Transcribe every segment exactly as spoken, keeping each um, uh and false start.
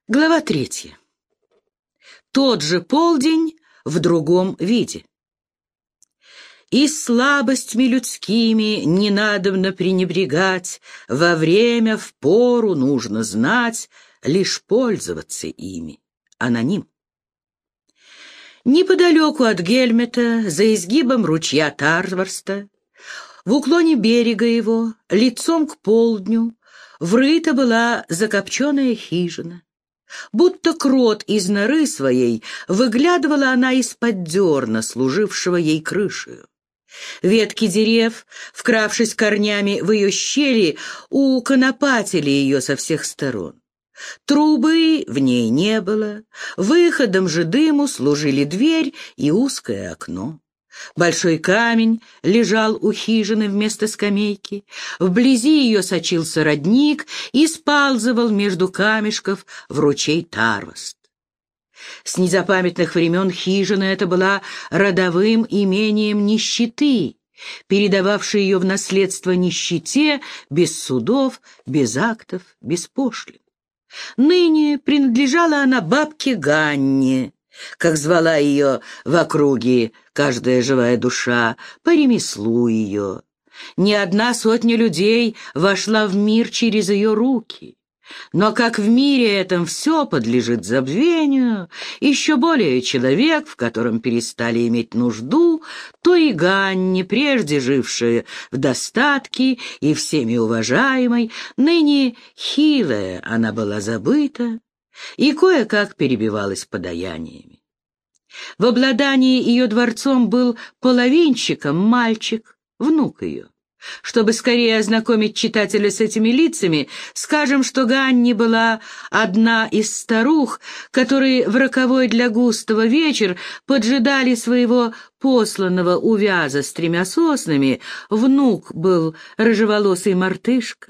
Глава третья. Тот же полдень в другом виде. «И слабостями людскими не надобно пренебрегать, во время, в пору нужно знать, лишь пользоваться ими». Аноним. Неподалеку от Гельмета, за изгибом ручья Тарварста, в уклоне берега его, лицом к полдню, врыта была закопченная хижина. Будто крот из норы своей выглядывала она из-под дерна, служившего ей крышею. Ветки дерев, вкравшись корнями в ее щели, уконопатили ее со всех сторон. Трубы в ней не было, выходом же дыму служили дверь и узкое окно. Большой камень лежал у хижины вместо скамейки, вблизи ее сочился родник и сползывал между камешков в ручей Тарваст. С незапамятных времен хижина эта была родовым имением нищеты, передававшей ее в наследство нищете, без судов, без актов, без пошлин. Ныне принадлежала она бабке Ганне, как звала ее в округе каждая живая душа, по ремеслу ее. Ни одна сотня людей вошла в мир через ее руки. Но как в мире этом все подлежит забвению, еще более человек, в котором перестали иметь нужду, то и Ганне, прежде жившая в достатке и всеми уважаемой, ныне хилая она была забыта и кое-как перебивалась подаяниями. В обладании ее дворцом был половинчиком мальчик, внук ее. Чтобы скорее ознакомить читателя с этими лицами, скажем, что Ганни была одна из старух, которые в роковой для Густава вечер поджидали своего посланного увяза с тремя соснами. Внук был рыжеволосый мартышка.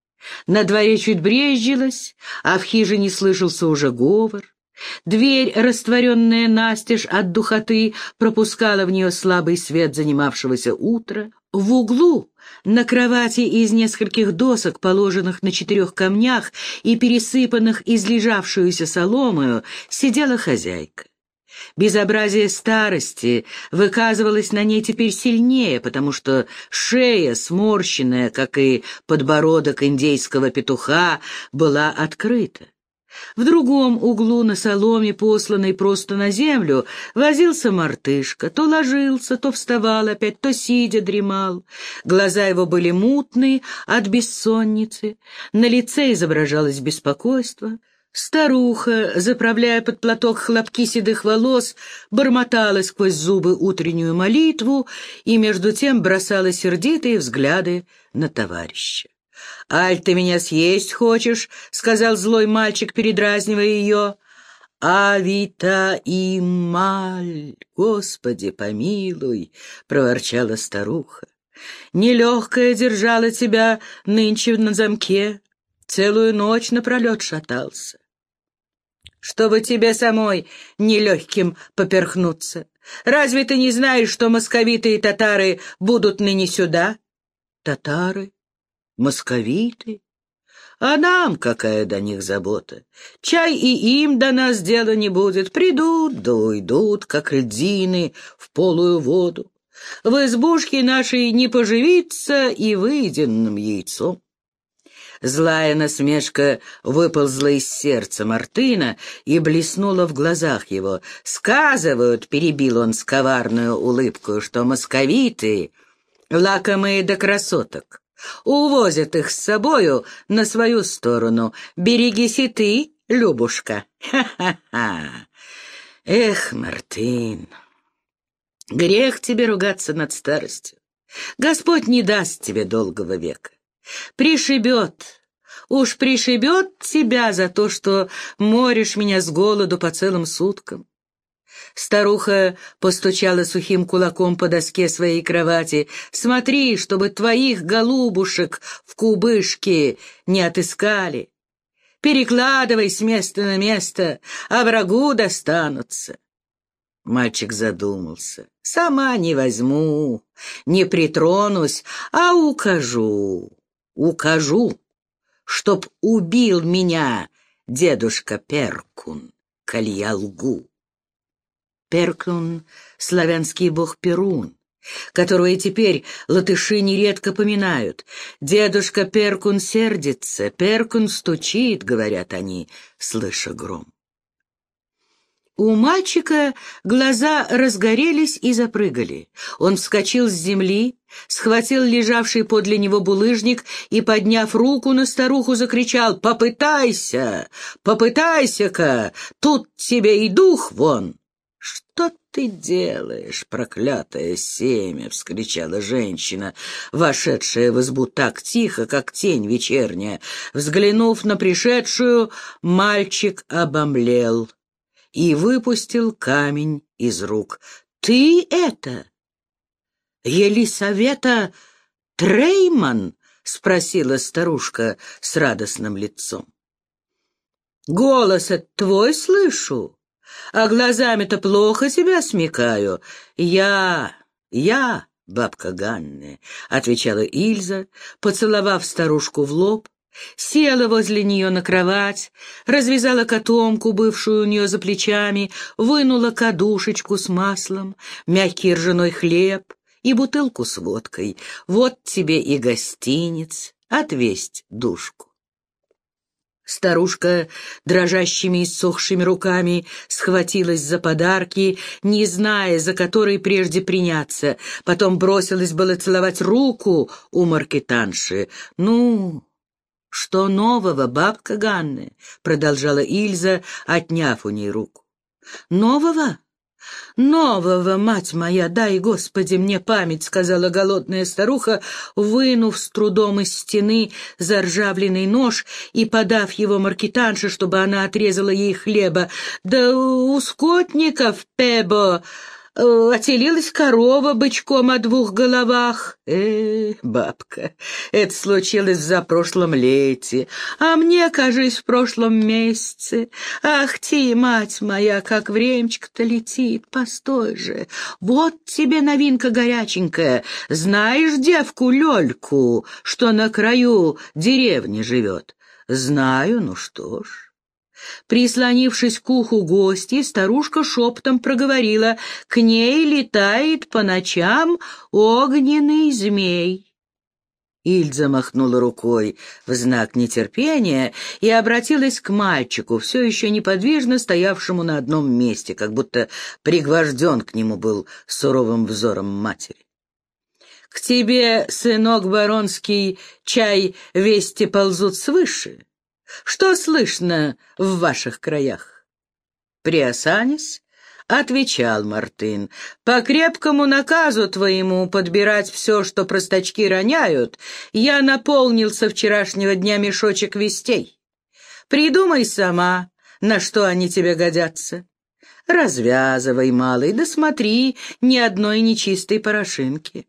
На дворе чуть брезжилось, а в хижине слышался уже говор. Дверь, растворенная настежь от духоты, пропускала в нее слабый свет занимавшегося утра. В углу, на кровати из нескольких досок, положенных на четырех камнях и пересыпанных излежавшуюся соломою, сидела хозяйка. Безобразие старости выказывалось на ней теперь сильнее, потому что шея, сморщенная, как и подбородок индейского петуха, была открыта. В другом углу на соломе, посланной просто на землю, возился мартышка, то ложился, то вставал опять, то сидя дремал. Глаза его были мутные от бессонницы, на лице изображалось беспокойство. Старуха, заправляя под платок хлопки седых волос, бормотала сквозь зубы утреннюю молитву и между тем бросала сердитые взгляды на товарища. «Аль, ты меня съесть хочешь?» — сказал злой мальчик, передразнивая ее. «Авита и маль, Господи помилуй!» — проворчала старуха. «Нелегкая держала тебя нынче на замке, целую ночь напролет шатался. Чтобы тебе самой нелегким поперхнуться. Разве ты не знаешь, что московиты и татары будут ныне сюда?» «Татары? Московиты? А нам какая до них забота? Чай и им до нас дела не будет. Придут, да уйдут, как льдины в полую воду. В избушке нашей не поживиться и выеденным яйцом». Злая насмешка выползла из сердца Мартына и блеснула в глазах его. «Сказывают, — перебил он с коварную улыбкою, — что московиты, лакомые до красоток, увозят их с собою на свою сторону. Берегись и ты, Любушка. Ха-ха-ха! Эх, Мартын, грех тебе ругаться над старостью. Господь не даст тебе долгого века. Пришибет, уж пришибет тебя за то, что моришь меня с голоду по целым суткам». Старуха постучала сухим кулаком по доске своей кровати. «Смотри, чтобы твоих голубушек в кубышке не отыскали. Перекладывай с места на место, а врагу достанутся». Мальчик задумался. «Сама не возьму, не притронусь, а укажу, укажу, чтоб убил меня дедушка Перкун, коль я лгу. Перкун — славянский бог Перун, которого и теперь латыши нередко поминают. Дедушка Перкун сердится, Перкун стучит, говорят они, слыша гром. У мальчика глаза разгорелись и запрыгали. Он вскочил с земли, схватил лежавший подле него булыжник и, подняв руку на старуху, закричал: «Попытайся! Попытайся-ка! Тут тебе и дух вон!» «Что ты делаешь, проклятое семя?» — вскричала женщина, вошедшая в избу так тихо, как тень вечерняя. Взглянув на пришедшую, мальчик обомлел и выпустил камень из рук. «Ты это? Елисавета Трейман?» — спросила старушка с радостным лицом. «Голос от твой слышу, а глазами-то плохо тебя смекаю. Я, я, бабка Ганна», — отвечала Ильза, поцеловав старушку в лоб, села возле нее на кровать, развязала котомку, бывшую у нее за плечами, вынула кадушечку с маслом, мягкий ржаной хлеб и бутылку с водкой. «Вот тебе и гостинец, отвесть душку». Старушка дрожащими и ссохшими руками схватилась за подарки, не зная, за который прежде приняться. Потом бросилась было целовать руку у маркетанши. «Ну, что нового, бабка Ганна?» — продолжала Ильза, отняв у ней руку. «Нового? Нового, мать моя, дай, Господи, мне память», — сказала голодная старуха, вынув с трудом из стены заржавленный нож и подав его маркетанше, чтобы она отрезала ей хлеба. «Да у скотников, Пебо, отелилась корова бычком о двух головах». «Э, бабка, это случилось в запрошлом лете, а мне, кажись, в прошлом месяце. Ах ты, мать моя, как времечко-то летит, постой же. Вот тебе новинка горяченькая. Знаешь девку Лёльку, что на краю деревни живет?» «Знаю, ну что ж». Прислонившись к уху гости, старушка шепотом проговорила: «К ней летает по ночам огненный змей». Ильза махнула рукой в знак нетерпения и обратилась к мальчику, все еще неподвижно стоявшему на одном месте, как будто пригвожден к нему был суровым взором матери. «К тебе, сынок баронский, чай вести ползут свыше. Что слышно в ваших краях?» Приосанясь, отвечал Мартын: «По крепкому наказу твоему подбирать все, что простачки роняют, я наполнил со вчерашнего дня мешочек вестей. Придумай сама, на что они тебе годятся. Развязывай, малый, да смотри, ни одной нечистой порошинки.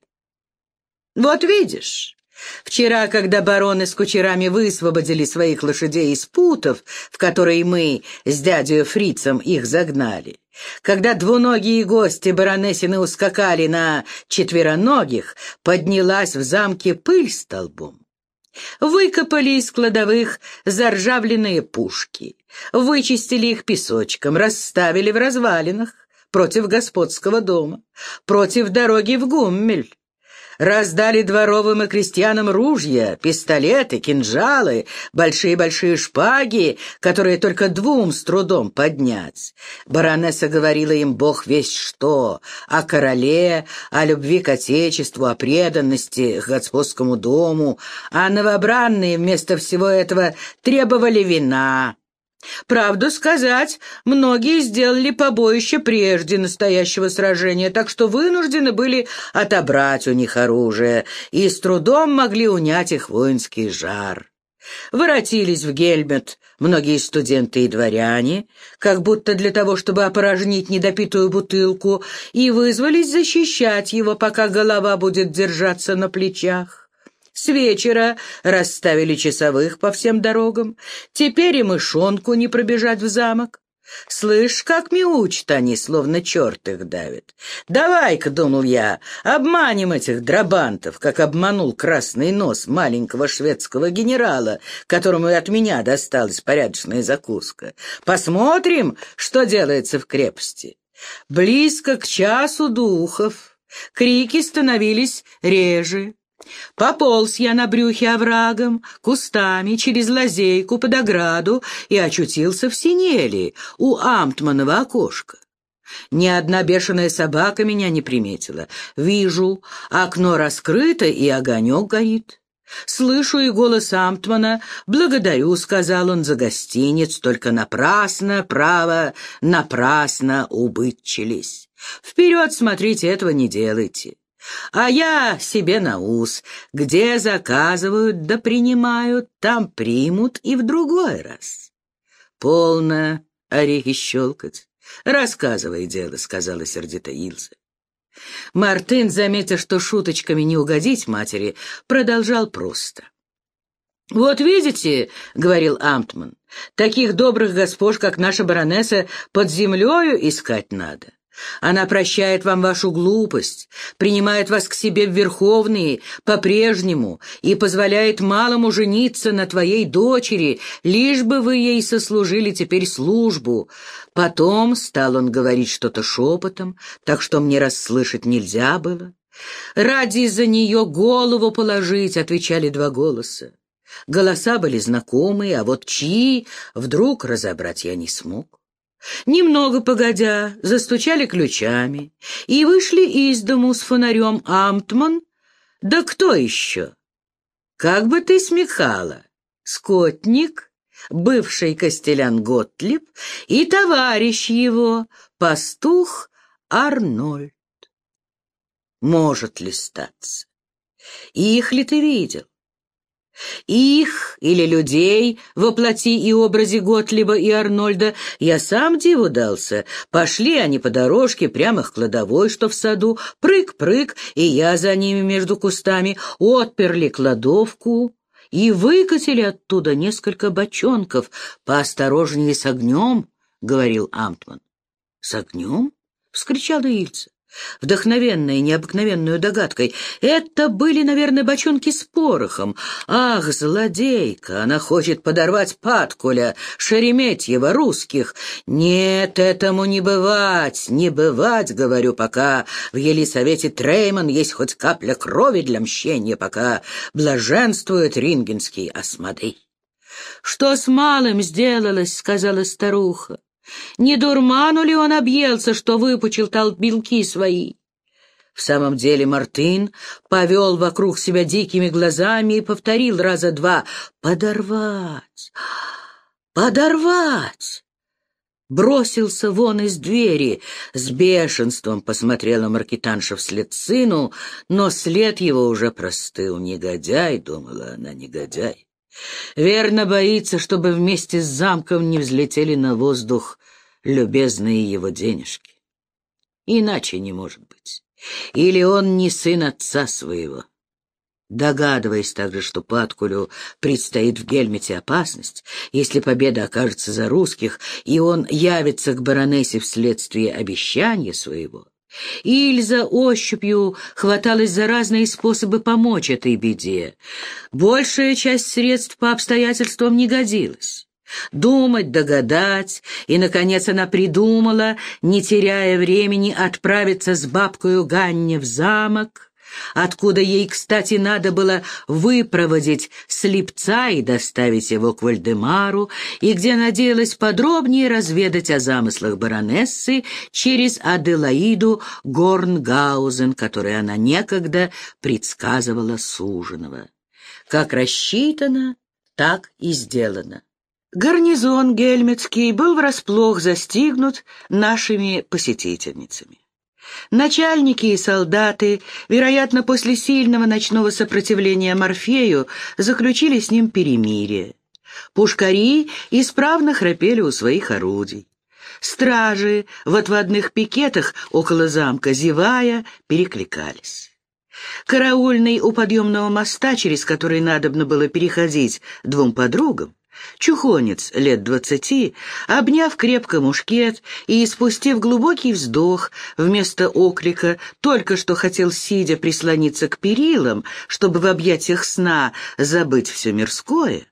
Вот видишь». Вчера, когда бароны с кучерами высвободили своих лошадей из путов, в которые мы с дядей Фрицем их загнали, когда двуногие гости баронессины ускакали на четвероногих, поднялась в замке пыль столбом. Выкопали из кладовых заржавленные пушки, вычистили их песочком, расставили в развалинах против господского дома, против дороги в Гуммель. Раздали дворовым и крестьянам ружья, пистолеты, кинжалы, большие-большие шпаги, которые только двум с трудом поднять. Баронесса говорила им бог весть что, о короле, о любви к отечеству, о преданности к господскому дому, а новобранные вместо всего этого требовали вина. Правду сказать, многие сделали побоище прежде настоящего сражения, так что вынуждены были отобрать у них оружие и с трудом могли унять их воинский жар. Воротились в Гельмет многие студенты и дворяне, как будто для того, чтобы опорожнить недопитую бутылку, и вызвались защищать его, пока голова будет держаться на плечах. С вечера расставили часовых по всем дорогам. Теперь и мышонку не пробежать в замок. Слышь, как мяучат они, словно черт их давит. Давай-ка, думал я, обманем этих драбантов, как обманул красный нос маленького шведского генерала, которому и от меня досталась порядочная закуска. Посмотрим, что делается в крепости. Близко к часу духов. Крики становились реже. Пополз я на брюхе оврагом, кустами, через лазейку под ограду и очутился в синели у Амтманова окошка. Ни одна бешеная собака меня не приметила. Вижу, окно раскрыто и огонек горит. Слышу и голос Амтмана. «Благодарю», — сказал он, — «за гостиниц, только напрасно, право, напрасно убытчились. Вперед, смотрите, этого не делайте». А я себе на ус. Где заказывают да принимают, там примут и в другой раз. Полно орехи щелкать. Рассказывай дело, — сказала сердито Илза. Мартын, заметив, что шуточками не угодить матери, продолжал просто. «Вот видите, — говорил Амтман, — таких добрых госпож, как наша баронесса, под землею искать надо. Она прощает вам вашу глупость, принимает вас к себе в верховные по-прежнему и позволяет малому жениться на твоей дочери, лишь бы вы ей сослужили теперь службу». Потом стал он говорить что-то шепотом, так что мне расслышать нельзя было. «Ради за нее голову положить», — отвечали два голоса. Голоса были знакомые, а вот чьи вдруг разобрать я не смог. Немного погодя, застучали ключами, и вышли из дому с фонарем Амтман. Да кто еще? Как бы ты смехала, скотник, бывший костелян Готлиб и товарищ его, пастух Арнольд. Может ли статься? Их ли ты видел? Их или людей во плоти и образе Готлиба и Арнольда я сам диву дался. Пошли они по дорожке прямо к кладовой, что в саду, прыг-прыг, и я за ними между кустами, отперли кладовку и выкатили оттуда несколько бочонков. «Поосторожнее с огнем», — говорил Амтман. «С огнем?» — вскричала Ильза, вдохновенная необыкновенную догадкой. Это были, наверное, бочонки с порохом. Ах, злодейка! Она хочет подорвать Паткуля, Шереметьева, русских. Нет, этому не бывать, не бывать, говорю, пока в Елисавете Трейман есть хоть капля крови для мщения, пока блаженствует рингенский Асмодей. «Что с малым сделалось?» — сказала старуха. «Не дурману ли он объелся, что выпучил толбилки свои?» В самом деле Мартын повел вокруг себя дикими глазами и повторил раза два: «Подорвать! Подорвать!» Бросился вон из двери. С бешенством посмотрела маркетанша вслед сыну, но след его уже простыл. «Негодяй», — думала она, — «негодяй. Верно боится, чтобы вместе с замком не взлетели на воздух любезные его денежки. Иначе не может быть. Или он не сын отца своего». Догадываясь также, что Паткулю предстоит в Гельмете опасность, если победа окажется за русских, и он явится к баронессе вследствие обещания своего, Ильза ощупью хваталась за разные способы помочь этой беде. Большая часть средств по обстоятельствам не годилась. Думать, догадать, и, наконец, она придумала, не теряя времени, отправиться с бабкою Ганне в замок, откуда ей, кстати, надо было выпроводить слепца и доставить его к Вальдемару, и где надеялась подробнее разведать о замыслах баронессы через Аделаиду Горнгаузен, которой она некогда предсказывала суженого. Как рассчитано, так и сделано. Гарнизон гельметский был врасплох застигнут нашими посетительницами. Начальники и солдаты, вероятно, после сильного ночного сопротивления Морфею, заключили с ним перемирие. Пушкари исправно храпели у своих орудий. Стражи в отводных пикетах около замка, зевая, перекликались. Караульный у подъемного моста, через который надобно было переходить двум подругам, Чухонец лет двадцати, обняв крепко мушкет и испустив глубокий вздох, вместо оклика только что хотел, сидя, прислониться к перилам, чтобы в объятиях сна забыть все мирское,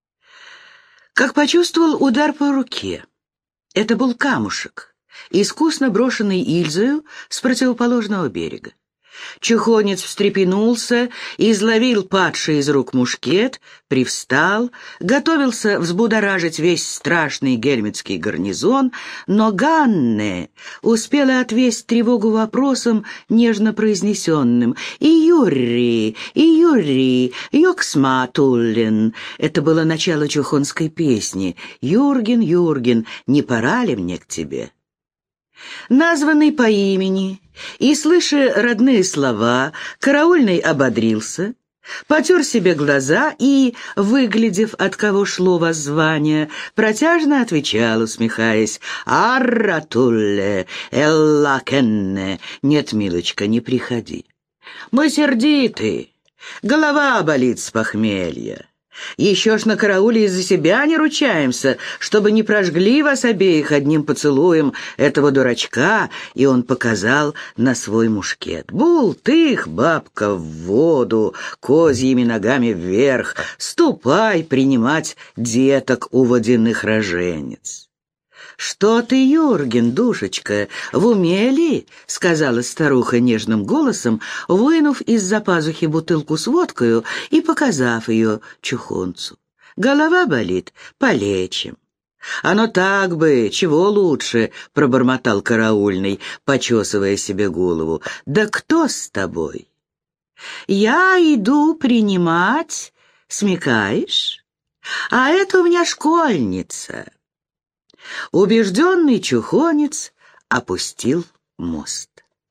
как почувствовал удар по руке. Это был камушек, искусно брошенный Ильзою с противоположного берега. Чухонец встрепенулся, изловил падший из рук мушкет, привстал, готовился взбудоражить весь страшный гельмитский гарнизон, но Ганне успела отвесть тревогу вопросом, нежно произнесенным: «И Юрий, и Юрий, Йоксма Туллин». Это было начало чухонской песни: «Юрген, Юрген, не пора ли мне к тебе?» Названный по имени и слыша родные слова, караульный ободрился, потер себе глаза и, выглядев, от кого шло воззвание, протяжно отвечал, усмехаясь: «Арратулле, элла кенне». «Нет, милочка, не приходи. Мы сердиты, голова болит с похмелья. Еще ж на карауле из-за себя не ручаемся, чтобы не прожгли вас обеих одним поцелуем этого дурачка». И он показал на свой мушкет. «Бултых, бабка, в воду, козьими ногами вверх, ступай принимать деток у водяных роженец». «Что ты, Юрген, душечка, в уме ли?» — сказала старуха нежным голосом, вынув из-за пазухи бутылку с водкою и показав ее чухонцу. «Голова болит? Полечим». «Оно так бы, чего лучше», — пробормотал караульный, почесывая себе голову. «Да кто с тобой?» «Я иду принимать, смекаешь? А это у меня школьница». Убежденный чухонец опустил мост.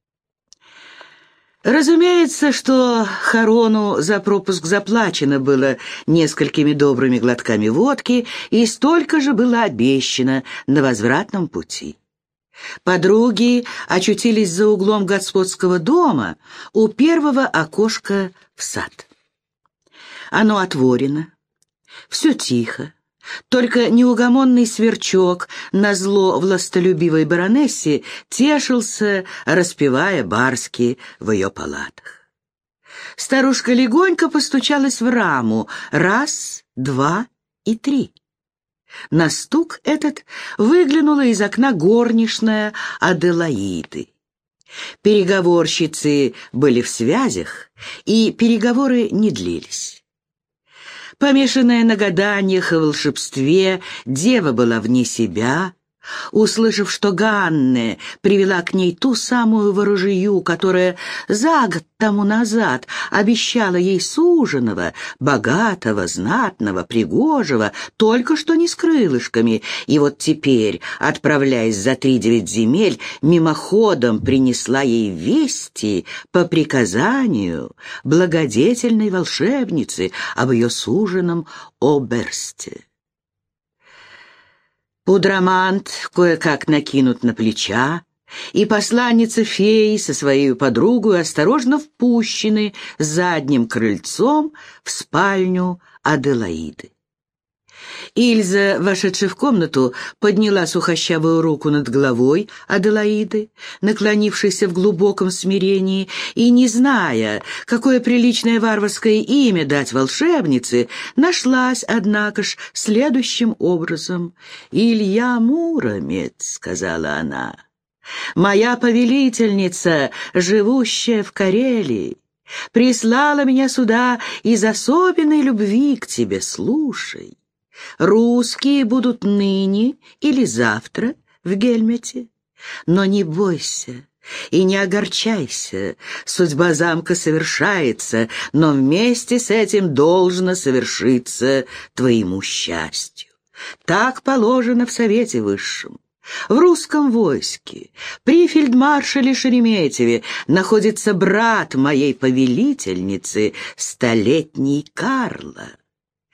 Разумеется, что Харону за пропуск заплачено было несколькими добрыми глотками водки, и столько же было обещано на возвратном пути. Подруги очутились за углом господского дома у первого окошка в сад. Оно отворено, все тихо. Только неугомонный сверчок, назло властолюбивой баронессе, тешился, распевая барски в ее палатах. Старушка легонько постучалась в раму: раз, два и три. На стук этот выглянула из окна горничная Аделаиды. Переговорщицы были в связях, и переговоры не длились. Помешанная на гаданиях и волшебстве, дева была вне себя. Услышав, что Ганне привела к ней ту самую ворожию, которая за год тому назад обещала ей суженого, богатого, знатного, пригожего, только что не с крылышками, и вот теперь, отправляясь за три девять земель, мимоходом принесла ей вести по приказанию благодетельной волшебницы об ее суженом Оберсте. Пудрамант кое-как накинут на плеча, и посланница феи со своей подругой осторожно впущены задним крыльцом в спальню Аделаиды. Ильза, вошедшая в комнату, подняла сухощавую руку над головой Аделаиды, наклонившейся в глубоком смирении, и, не зная, какое приличное варварское имя дать волшебнице, нашлась, однако ж, следующим образом. «Илья Муромец», — сказала она, — «моя повелительница, живущая в Карелии, прислала меня сюда из особенной любви к тебе. Слушай. Русские будут ныне или завтра в Гельмете, но не бойся и не огорчайся, судьба замка совершается, но вместе с этим должно совершиться твоему счастью. Так положено в Совете Высшем. В русском войске при фельдмаршале Шереметьеве находится брат моей повелительницы, столетний Карло.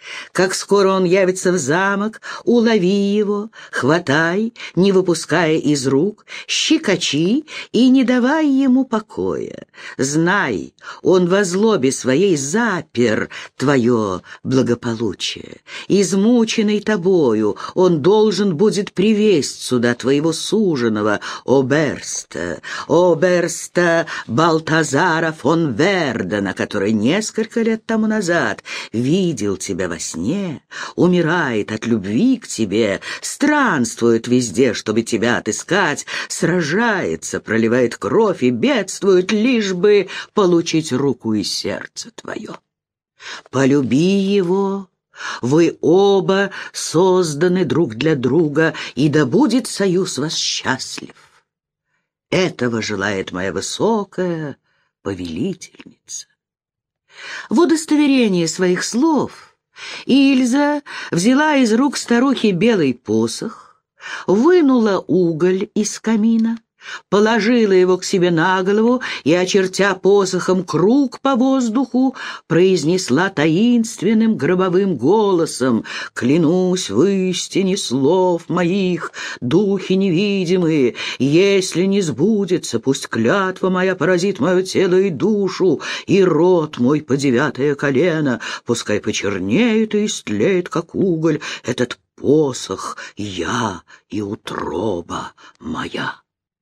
Как скоро он явится в замок, улови его, хватай, не выпуская из рук, щекочи и не давай ему покоя. Знай, он во злобе своей запер твое благополучие. Измученный тобою, он должен будет привесть сюда твоего суженого, Оберста, Оберста Балтазара фон Вердена, который несколько лет тому назад видел тебя во сне, умирает от любви к тебе, странствует везде, чтобы тебя отыскать, сражается, проливает кровь и бедствует, лишь бы получить руку и сердце твое. Полюби его, вы оба созданы друг для друга, и да будет союз ваш счастлив. Этого желает моя высокая повелительница. В удостоверение своих слов Ильза взяла из рук старухи белый посох, вынула уголь из камина, положила его к себе на голову и, очертя посохом круг по воздуху, произнесла таинственным гробовым голосом: «Клянусь в истине слов моих, духи невидимые, если не сбудется, пусть клятва моя поразит мое тело и душу, и рот мой по девятое колено, пускай почернеет и истлеет, как уголь, этот посох я и утроба моя».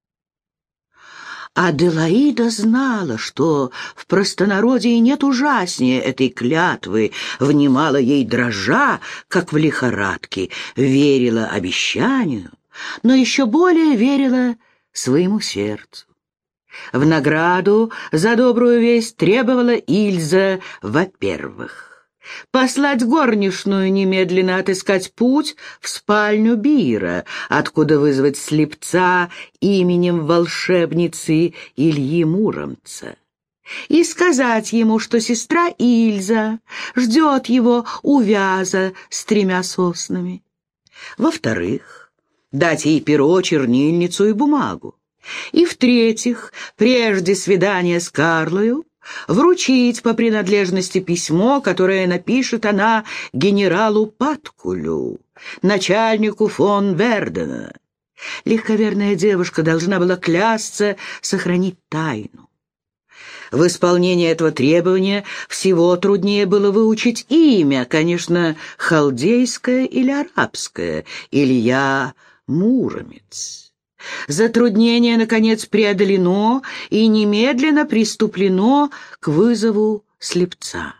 Аделаида знала, что в простонародье нет ужаснее этой клятвы, внимала ей дрожа, как в лихорадке, верила обещанию, но еще более верила своему сердцу. В награду за добрую весть требовала Ильза, во-первых, послать горничную немедленно отыскать путь в спальню Бира, откуда вызвать слепца именем волшебницы Ильи Муромца, и сказать ему, что сестра Ильза ждет его у вяза с тремя соснами. Во-вторых, дать ей перо, чернильницу и бумагу. И в-третьих, прежде свидания с Карлою, вручить по принадлежности письмо, которое напишет она генералу Паткулю, начальнику фон Вердена. Легковерная девушка должна была клясться сохранить тайну. В исполнении этого требования всего труднее было выучить имя, конечно, халдейское или арабское, Илья Муромец. Затруднение, наконец, преодолено и немедленно приступлено к вызову слепца.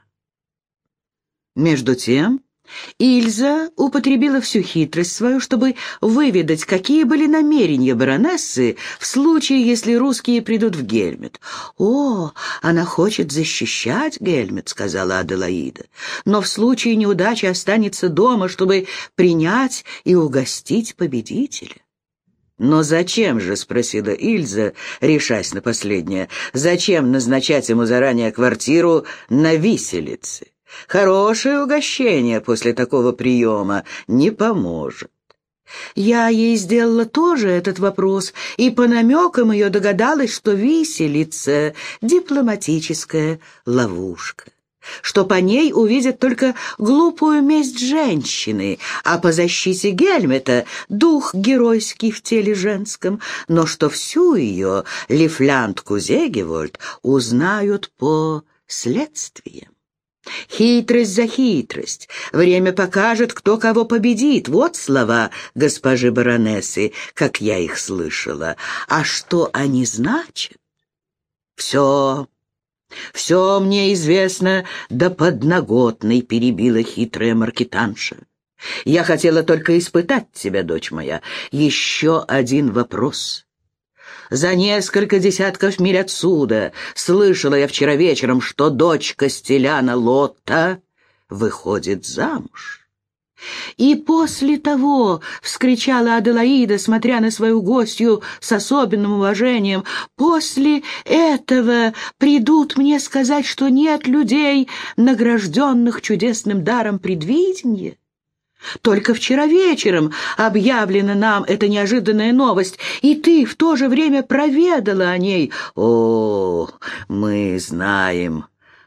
Между тем Ильза употребила всю хитрость свою, чтобы выведать, какие были намерения баронессы в случае, если русские придут в Гельмет. «О, она хочет защищать Гельмет», — сказала Аделаида, «но в случае неудачи останется дома, чтобы принять и угостить победителя». «Но зачем же, — спросила Ильза, решась на последнее, — зачем назначать ему заранее квартиру на виселице? Хорошее угощение после такого приема не поможет». Я ей сделала тоже этот вопрос, и по намекам ее догадалась, что виселица — дипломатическая ловушка, что по ней увидят только глупую месть женщины, а по защите Гельмета — дух геройский в теле женском, но что всю ее лифляндку Зегевольд узнают по следствиям. Хитрость за хитрость. Время покажет, кто кого победит. Вот слова госпожи баронессы, как я их слышала. А что они значат? Все... «Все мне известно до подноготной», — перебила хитрая маркетанша. «Я хотела только испытать тебя, дочь моя. Еще один вопрос. За несколько десятков миль отсюда слышала я вчера вечером, что дочь Костеляна Лотта выходит замуж». «И после того, — вскричала Аделаида, смотря на свою гостью с особенным уважением, — после этого придут мне сказать, что нет людей, награжденных чудесным даром предвидения? Только вчера вечером объявлена нам эта неожиданная новость, и ты в то же время проведала о ней. О, мы знаем,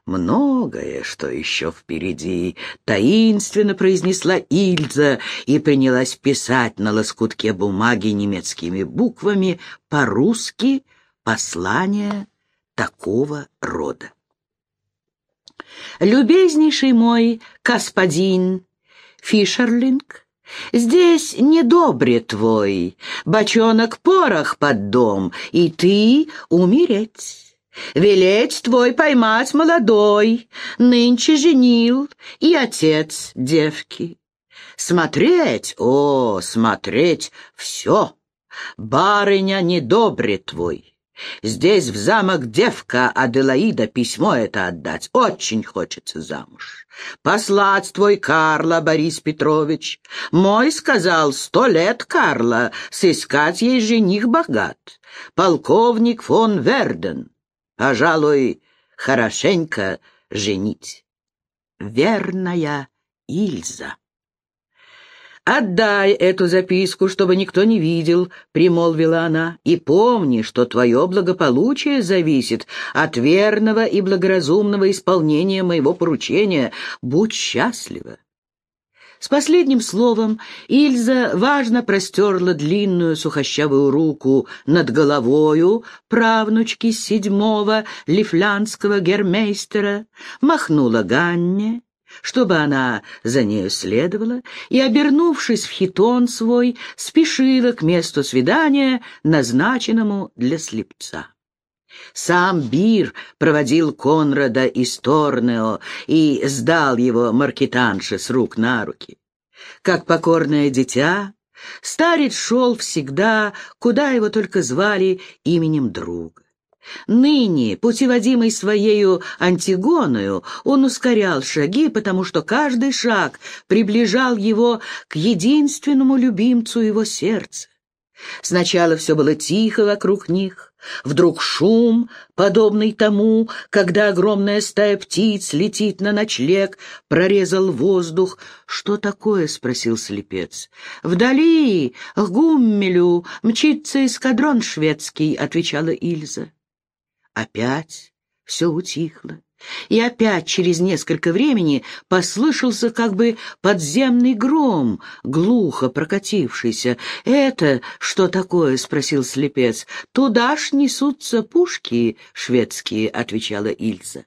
многое, что еще впереди», — таинственно произнесла Ильза и принялась писать на лоскутке бумаги немецкими буквами по-русски послание такого рода. «Любезнейший мой господин Фишерлинг, здесь недобре твой, бочонок порох под дом, и ты умереть. Велеть твой поймать молодой, нынче женил и отец девки. Смотреть, о, смотреть все, барыня недобре твой. Здесь в замок девка Аделаида письмо это отдать, очень хочется замуж. Послать твой Карла, Борис Петрович. Мой сказал, сто лет Карла, сыскать ей жених богат. Полковник фон Верден. Пожалуй, хорошенько женить. Верная Ильза. «Отдай эту записку, чтобы никто не видел», — примолвила она, — «и помни, что твое благополучие зависит от верного и благоразумного исполнения моего поручения. Будь счастлива». С последним словом Ильза важно простерла длинную сухощавую руку над головою правнучки седьмого лифлянского гермейстера, махнула Ганне, чтобы она за нею следовала, и, обернувшись в хитон свой, спешила к месту свидания, назначенному для слепца. Сам Бир проводил Конрада из Торнео и сдал его маркетанше с рук на руки. Как покорное дитя, старец шел всегда, куда его только звали именем друга. Ныне, путеводимый своею Антигоною, он ускорял шаги, потому что каждый шаг приближал его к единственному любимцу его сердца. Сначала все было тихо вокруг них, вдруг шум, подобный тому, когда огромная стая птиц летит на ночлег, прорезал воздух. «Что такое?» — спросил слепец. «Вдали, к Гуммелю, мчится эскадрон шведский», — отвечала Ильза. Опять все утихло. И опять через несколько времени послышался как бы подземный гром, глухо прокатившийся. «Это что такое?» — спросил слепец. «Туда ж несутся пушки шведские», — отвечала Ильза.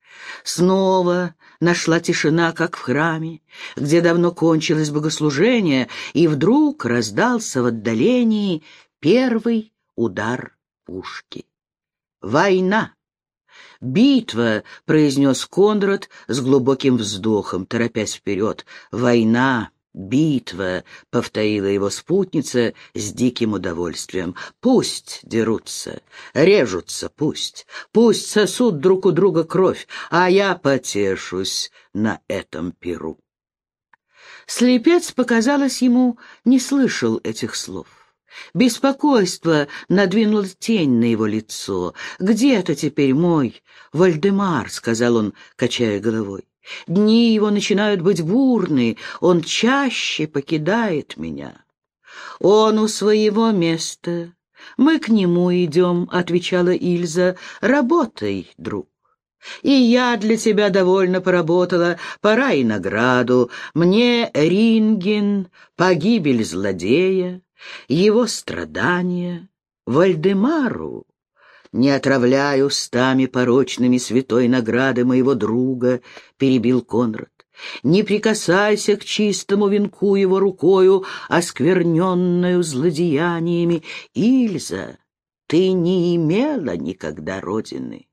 Снова нашла тишина, как в храме, где давно кончилось богослужение, и вдруг раздался в отдалении первый удар пушки. «Война! Битва!» — произнес Конрад с глубоким вздохом, торопясь вперед. «Война! Битва!» — повторила его спутница с диким удовольствием. «Пусть дерутся, режутся, пусть, пусть сосут друг у друга кровь, а я потешусь на этом пиру». Слепец, показалось ему, не слышал этих слов. Беспокойство надвинуло тень на его лицо. «Где-то теперь мой Вальдемар», — сказал он, качая головой. «Дни его начинают быть бурны, он чаще покидает меня». «Он у своего места, мы к нему идем», — отвечала Ильза. «Работай, друг. И я для тебя довольно поработала, пора и награду. Мне Ринген, погибель злодея, его страдания, Вальдемару. Не отравляй устами порочными святой награды моего друга», — перебил Конрад. «Не прикасайся к чистому венку его рукою, оскверненную злодеяниями. Ильза, ты не имела никогда родины».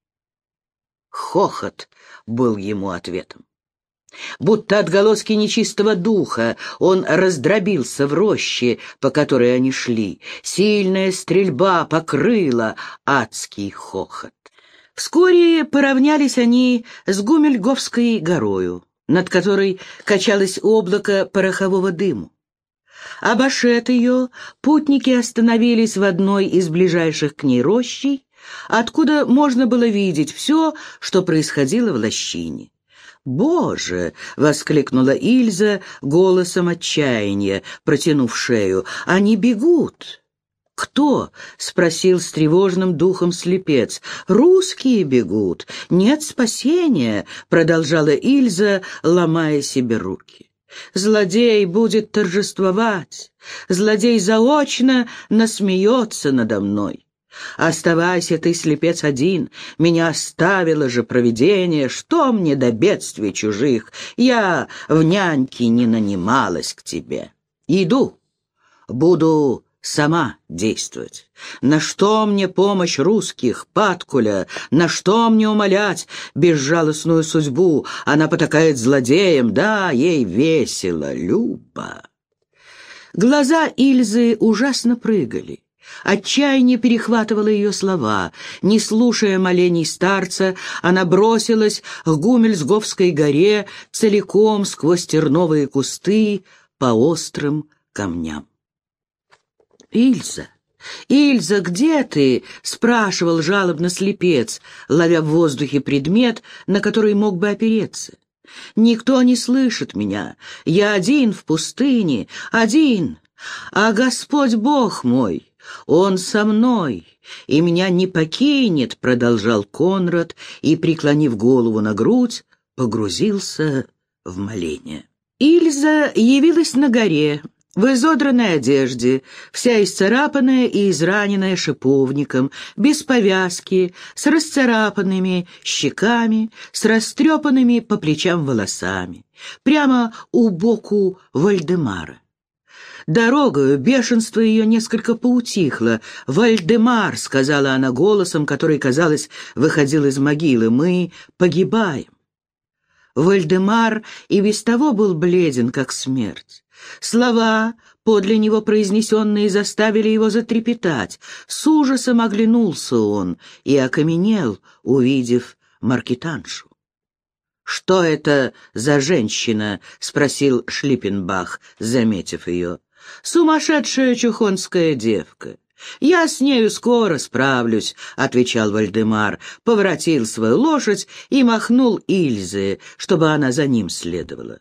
Хохот был ему ответом. Будто отголоски нечистого духа он раздробился в роще, по которой они шли. Сильная стрельба покрыла адский хохот. Вскоре поравнялись они с Гумельговской горою, над которой качалось облако порохового дыму. Обошед ее, путники остановились в одной из ближайших к ней рощей, откуда можно было видеть все, что происходило в лощине. «Боже!» — воскликнула Ильза голосом отчаяния, протянув шею. «Они бегут!» «Кто?» — спросил с тревожным духом слепец. «Русские бегут. Нет спасения», — продолжала Ильза, ломая себе руки. «Злодей будет торжествовать. Злодей заочно насмеется надо мной. Оставайся ты, слепец, один. Меня оставило же провидение. Что мне до бедствий чужих? Я в няньки не нанималась к тебе. Иду. Буду сама действовать. На что мне помощь русских, Паткуля? На что мне умолять безжалостную судьбу? Она потакает злодеям, да, ей весело, любо». Глаза Ильзы ужасно прыгали. Отчаяние перехватывало ее слова. Не слушая молений старца, она бросилась к Гумельсговской горе целиком сквозь терновые кусты по острым камням. «Ильза! Ильза, где ты?» — спрашивал жалобно слепец, ловя в воздухе предмет, на который мог бы опереться. «Никто не слышит меня. Я один в пустыне, один. А Господь Бог мой, Он со мной, и меня не покинет», — продолжал Конрад и, преклонив голову на грудь, погрузился в моление. Ильза явилась на горе, в изодранной одежде, вся исцарапанная и израненная шиповником, без повязки, с расцарапанными щеками, с растрепанными по плечам волосами, прямо у боку Вальдемара. Дорогою бешенство ее несколько поутихло. «Вальдемар», — сказала она голосом, который, казалось, выходил из могилы, — «мы погибаем». Вальдемар и без того был бледен, как смерть. Слова, подле него произнесенные, заставили его затрепетать. С ужасом оглянулся он и окаменел, увидев маркетаншу. «Что это за женщина?» — спросил Шлиппенбах, заметив ее. «Сумасшедшая чухонская девка. Я с нею скоро справлюсь», — отвечал Вальдемар, поворотил свою лошадь и махнул Ильзе, чтобы она за ним следовала.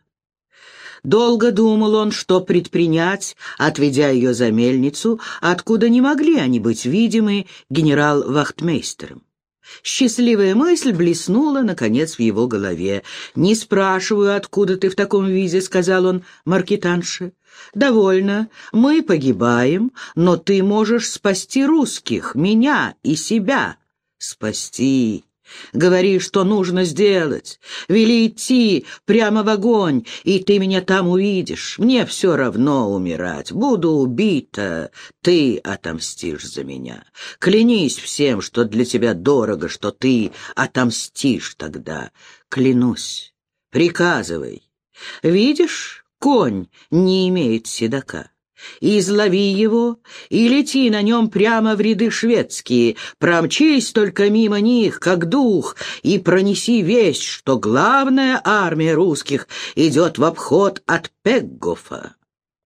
Долго думал он, что предпринять, отведя ее за мельницу, откуда не могли они быть видимы генерал-вахтмейстером. Счастливая мысль блеснула, наконец, в его голове. «Не спрашиваю, откуда ты в таком виде», — сказал он маркетанше. «Довольно, мы погибаем, но ты можешь спасти русских, меня и себя». «Спасти? Говори, что нужно сделать. Вели идти прямо в огонь, и ты меня там увидишь. Мне все равно умирать. Буду убита, ты отомстишь за меня. Клянись всем, что для тебя дорого, что ты отомстишь тогда. Клянусь. Приказывай. Видишь, конь не имеет седока. Излови его и лети на нем прямо в ряды шведские, промчись только мимо них, как дух, и пронеси весть, что главная армия русских идет в обход от Пеггофа».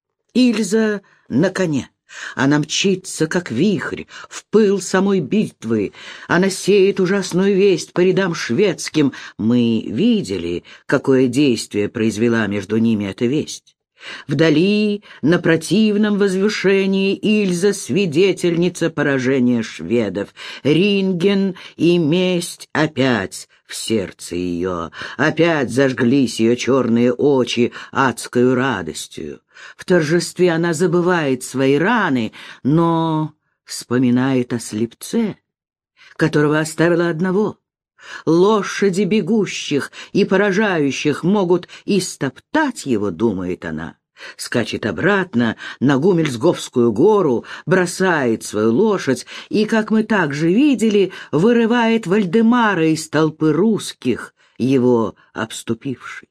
Ильза на коне. Она мчится, как вихрь, в пыл самой битвы. Она сеет ужасную весть по рядам шведским. Мы видели, какое действие произвела между ними эта весть. Вдали, на противном возвышении, Ильза — свидетельница поражения шведов. Ринген и месть опять в сердце ее. Опять зажглись ее черные очи адскою радостью. В торжестве она забывает свои раны, но вспоминает о слепце, которого оставила одного. Лошади бегущих и поражающих могут истоптать его, думает она. Скачет обратно на Гумельсговскую гору, бросает свою лошадь и, как мы также видели, вырывает Вальдемара из толпы русских, его обступившей.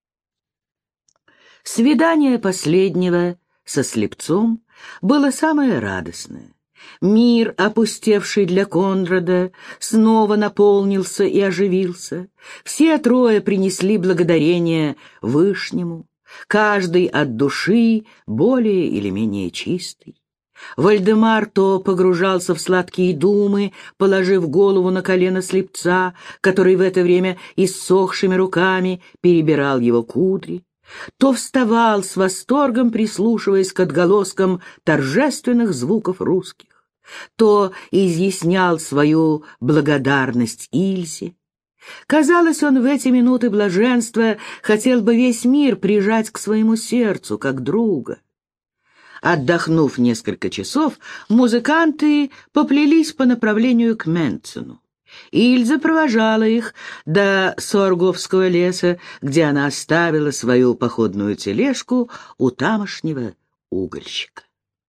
Свидание последнего со слепцом было самое радостное. Мир, опустевший для Конрада, снова наполнился и оживился. Все трое принесли благодарение Вышнему, каждый от души более или менее чистый. Вальдемар то погружался в сладкие думы, положив голову на колено слепца, который в это время иссохшими руками перебирал его кудри, то вставал с восторгом, прислушиваясь к отголоскам торжественных звуков русских, то изъяснял свою благодарность Ильзе. Казалось, он в эти минуты блаженства хотел бы весь мир прижать к своему сердцу, как друга. Отдохнув несколько часов, музыканты поплелись по направлению к Менцену. Ильза провожала их до Сорговского леса, где она оставила свою походную тележку у тамошнего угольщика.